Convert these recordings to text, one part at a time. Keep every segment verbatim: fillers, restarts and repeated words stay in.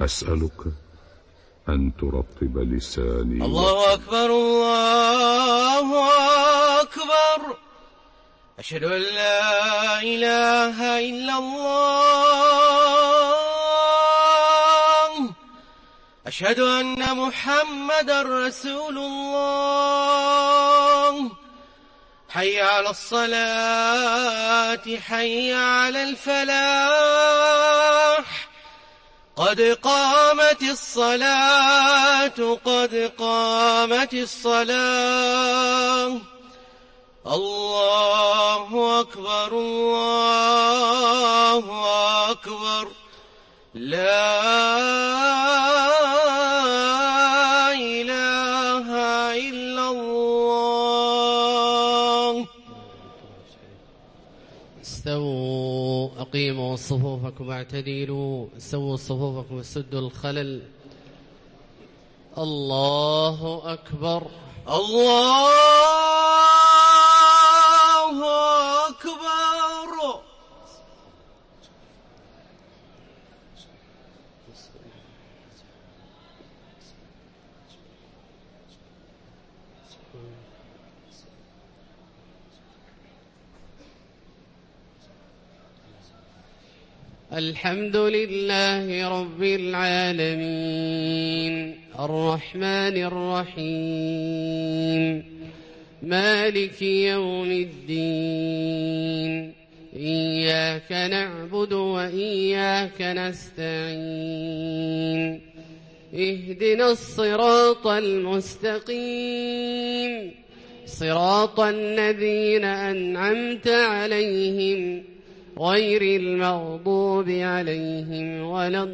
أسألك أن ترطب لساني. الله أكبر الله أكبر. أشهد أن لا إله إلا الله. أشهد أن محمدا رسول الله. حي على الصلاة حي على الفلاح. قد قامت الصلاة قد قامت الصلاة. الله أكبر الله أكبر. لا إله إلا الله. استووا أقيموا صفوفكم واعتدلوا. سووا صفوفكم وسدوا الخلل. الله أكبر الله أكبر. الحمد لله رب العالمين الرحمن الرحيم مالك يوم الدين. إياك نعبد وإياك نستعين. اهدنا الصراط المستقيم صراط الذين أنعمت عليهم غير المغضوب عليهم ولا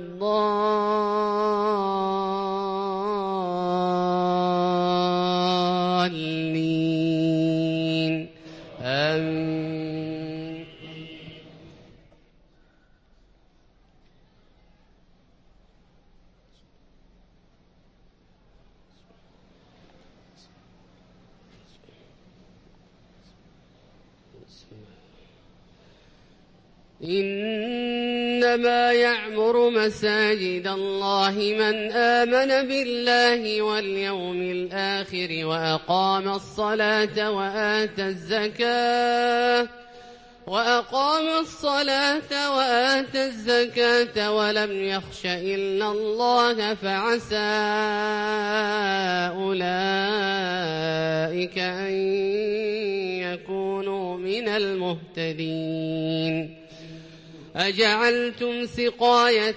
الضالين. آمين. إنما يعمر مساجد الله من آمن بالله واليوم الآخر وأقام الصلاة وآتى الزكاة وأقام الصلاة وآتى الزكاة ولم يخش إلا الله فعسى أولئك أن يكونوا من المهتدين. أجعلتم سقاية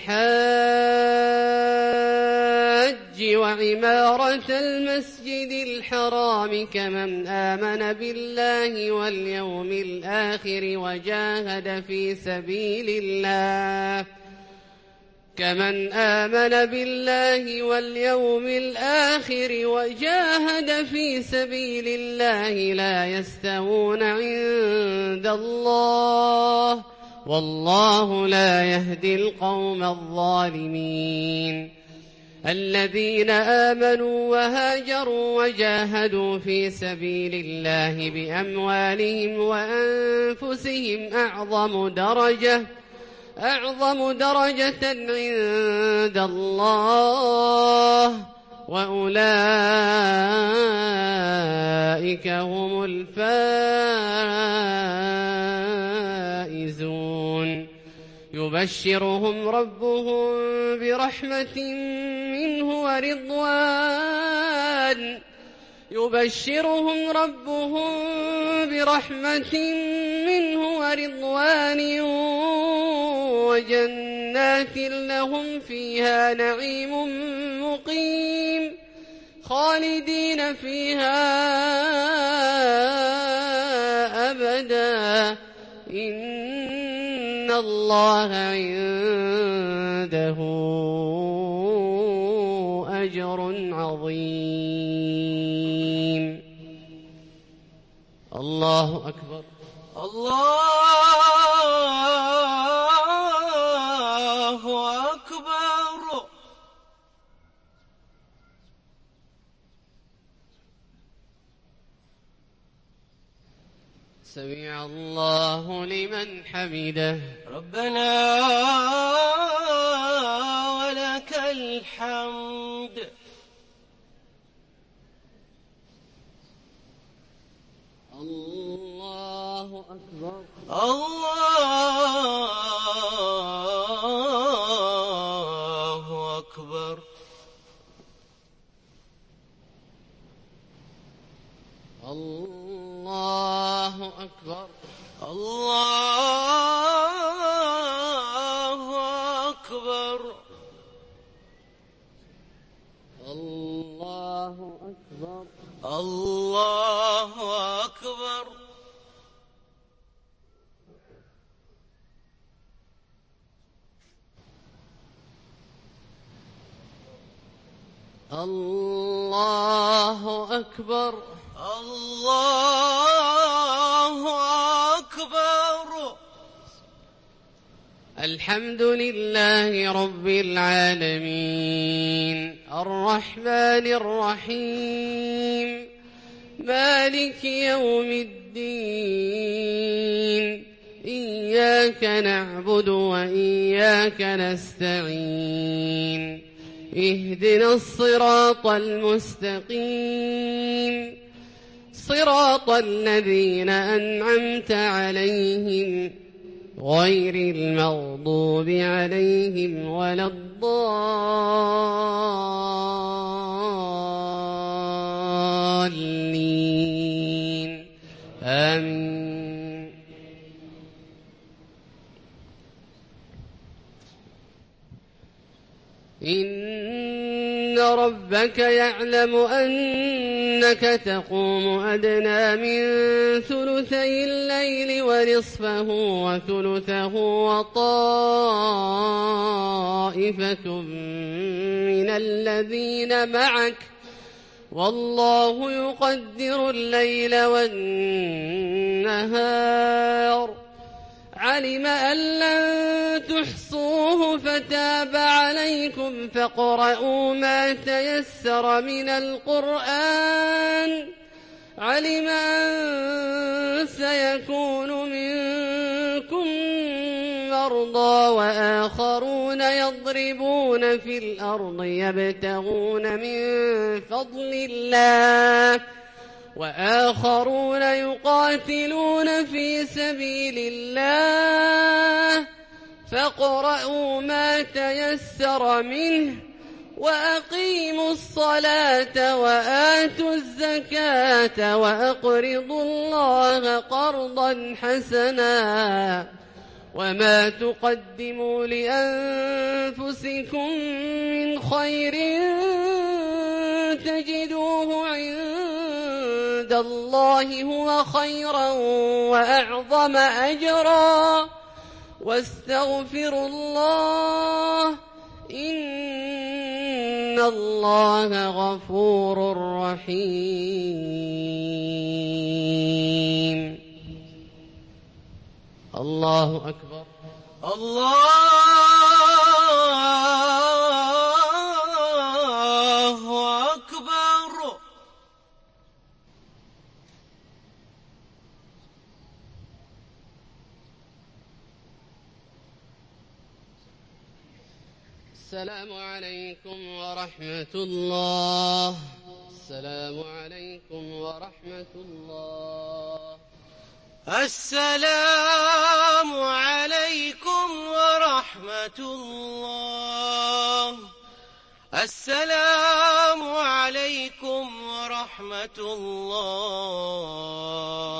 الحاج وعمارة المسجد الحرام كمن آمن بالله واليوم الآخر وجاهد في سبيل الله كمن آمن بالله واليوم الآخر وجاهد في سبيل الله لا يستوون عند الله والله لا يهدي القوم الظالمين. الذين آمنوا وهاجروا وجاهدوا في سبيل الله بأموالهم وأنفسهم أعظم درجة أعظم درجة عند الله وأولئك هم الفائزون. يبشرهم ربهم برحمة منه ورضوان يبشرهم ربهم برحمة منه ورضوان وجنات لهم فيها نعيم مقيم خالدين فيها أبدا إن الله عنده أجر عظيم. الله أكبر. الله أكبر. سمع الله لمن حمده. ربنا ولك الحمد. الله أكبر. الله أكبر. الله أكبر. الله أكبر. الله أكبر. الله أكبر. الله أكبر. الله أكبر. الحمد لله رب العالمين الرحمن الرحيم مالك يوم الدين إياك نعبد وإياك نستعين اهدنا الصراط المستقيم صراط الذين أنعمت عليهم غير المغضوب عليهم ولا الضالين آمين. إن ربك يعلم أنك تقوم أدنى من ثلثي الليل ونصفه وثلثه وطائفة من الذين معك والله يقدر الليل والنهار علم أن لن تحصوه فتاب عليكم فاقرؤوا ما تيسر من القرآن علم أن سيكون منكم مرضى وآخرون يضربون في الأرض يبتغون من فضل الله وآخرون يقاتلون في سبيل الله فاقرؤوا ما تيسر منه وأقيموا الصلاة وآتوا الزكاة وأقرضوا الله قرضا حسنا وما تقدموا لأنفسكم من خير تجدوه عند الله هو خيرا وأعظم أجرا واستغفروا الله إن الله غفور رحيم. الله أكبر. الله أكبر. السلام عليكم ورحمة الله. السلام عليكم ورحمة الله. السلام عليكم ورحمة الله. السلام عليكم ورحمة الله.